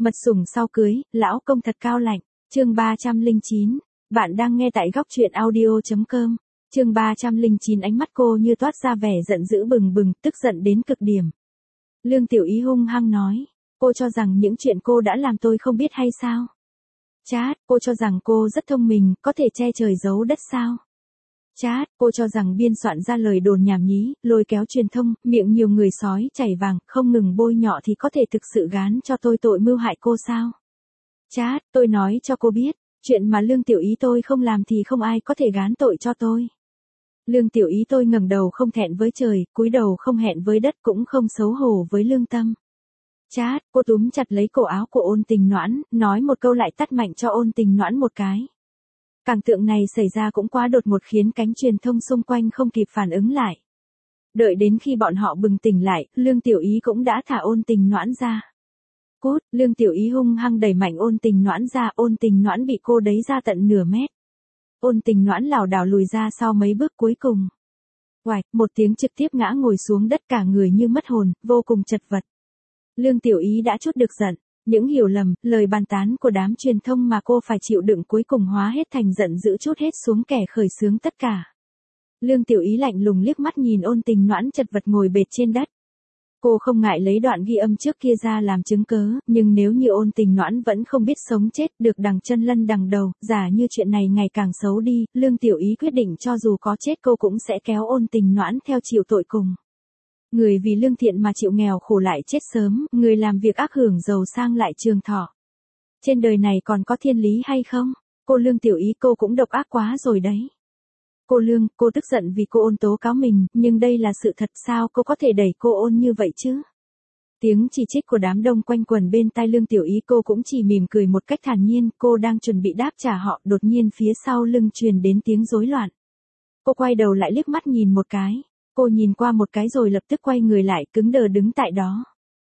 Mật sủng sau cưới, lão công thật cao lạnh. Chương 309. Bạn đang nghe tại góc truyện audio.com. Chương 309. Ánh mắt cô như toát ra vẻ giận dữ bừng bừng, tức giận đến cực điểm. Lương Tiểu Ý hung hăng nói, cô cho rằng những chuyện cô đã làm tôi không biết hay sao? Chát, cô cho rằng cô rất thông minh, có thể che trời giấu đất sao? Chát, cô cho rằng biên soạn ra lời đồn nhảm nhí, lôi kéo truyền thông, miệng nhiều người sói chảy vàng, không ngừng bôi nhọ thì có thể thực sự gán cho tôi tội mưu hại cô sao? Chát, tôi nói cho cô biết, chuyện mà Lương Tiểu Ý tôi không làm thì không ai có thể gán tội cho tôi. Lương Tiểu Ý tôi ngẩng đầu không thẹn với trời, cúi đầu không hẹn với đất, cũng không xấu hổ với lương tâm. Chát, cô túm chặt lấy cổ áo của Ôn Tình Noãn, nói một câu lại tát mạnh cho Ôn Tình Noãn một cái. Cảnh tượng này xảy ra cũng quá đột ngột khiến cánh truyền thông xung quanh không kịp phản ứng lại. Đợi đến khi bọn họ bừng tỉnh lại, Lương Tiểu Ý cũng đã thả Ôn Tình Noãn ra. Cút, Lương Tiểu Ý hung hăng đẩy mạnh Ôn Tình Noãn ra, Ôn Tình Noãn bị cô đẩy ra tận nửa mét. Ôn Tình Noãn lảo đảo lùi ra sau mấy bước cuối cùng. Oạch, một tiếng trực tiếp ngã ngồi xuống đất, cả người như mất hồn, vô cùng chật vật. Lương Tiểu Ý đã chút được giận, những hiểu lầm, lời bàn tán của đám truyền thông mà cô phải chịu đựng cuối cùng hóa hết thành giận dữ trút hết xuống kẻ khởi xướng tất cả. Lương Tiểu Ý lạnh lùng liếc mắt nhìn Ôn Tình Noãn chật vật ngồi bệt trên đất. Cô không ngại lấy đoạn ghi âm trước kia ra làm chứng cớ, nhưng nếu như Ôn Tình Noãn vẫn không biết sống chết, được đằng chân lân đằng đầu, giả như chuyện này ngày càng xấu đi, Lương Tiểu Ý quyết định cho dù có chết cô cũng sẽ kéo Ôn Tình Noãn theo chịu tội cùng. Người vì lương thiện mà chịu nghèo khổ lại chết sớm, người làm việc ác hưởng giàu sang lại trường thọ. Trên đời này còn có thiên lý hay không? Cô Lương Tiểu Ý, cô cũng độc ác quá rồi đấy. Cô Lương, cô tức giận vì cô Ôn tố cáo mình, nhưng đây là sự thật, sao cô có thể đẩy cô Ôn như vậy chứ? Tiếng chỉ trích của đám đông quanh quẩn bên tai Lương Tiểu Ý, cô cũng chỉ mỉm cười một cách thản nhiên, cô đang chuẩn bị đáp trả họ, đột nhiên phía sau lưng truyền đến tiếng rối loạn. Cô quay đầu lại liếc mắt nhìn một cái. Cô nhìn qua một cái rồi lập tức quay người lại, cứng đờ đứng tại đó.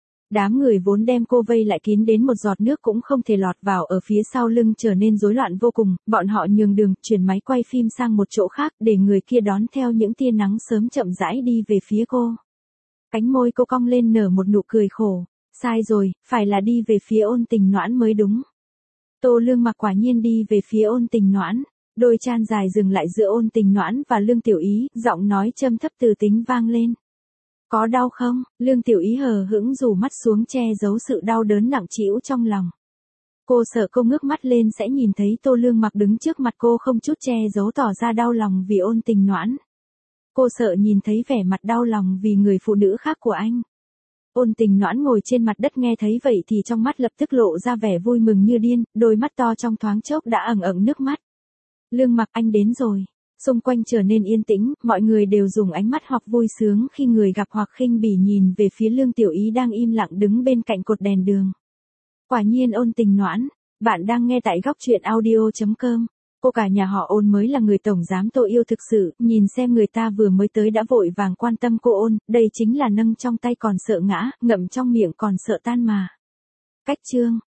Đám người vốn đem cô vây lại kín đến một giọt nước cũng không thể lọt vào, ở phía sau lưng trở nên rối loạn vô cùng, bọn họ nhường đường, chuyển máy quay phim sang một chỗ khác, để người kia đón theo những tia nắng sớm chậm rãi đi về phía cô. Cánh môi cô cong lên nở một nụ cười khổ. Sai rồi, phải là đi về phía Ôn Tình Noãn mới đúng. Tô Lương Mặc quả nhiên đi về phía Ôn Tình Noãn. Đôi chan dài dừng lại giữa Ôn Tình Noãn và Lương Tiểu Ý, giọng nói châm thấp từ tính vang lên. Có đau không? Lương Tiểu Ý hờ hững rủ mắt xuống che giấu sự đau đớn nặng trĩu trong lòng. Cô sợ cô ngước mắt lên sẽ nhìn thấy Tô Lương Mặc đứng trước mặt cô không chút che giấu tỏ ra đau lòng vì Ôn Tình Noãn. Cô sợ nhìn thấy vẻ mặt đau lòng vì người phụ nữ khác của anh. Ôn Tình Noãn ngồi trên mặt đất nghe thấy vậy thì trong mắt lập tức lộ ra vẻ vui mừng như điên, đôi mắt to trong thoáng chốc đã ẩn ẩn nước mắt. Lương Mặc, anh đến rồi. Xung quanh trở nên yên tĩnh, mọi người đều dùng ánh mắt hoặc vui sướng khi người gặp hoặc khinh bỉ nhìn về phía Lương Tiểu Ý đang im lặng đứng bên cạnh cột đèn đường. Quả nhiên Ôn Tình Noãn, bạn đang nghe tại góc truyện audio.com. Cô cả nhà họ Ôn mới là người tổng giám tôi yêu thực sự, nhìn xem người ta vừa mới tới đã vội vàng quan tâm cô Ôn, đây chính là nâng trong tay còn sợ ngã, ngậm trong miệng còn sợ tan mà. Cách chương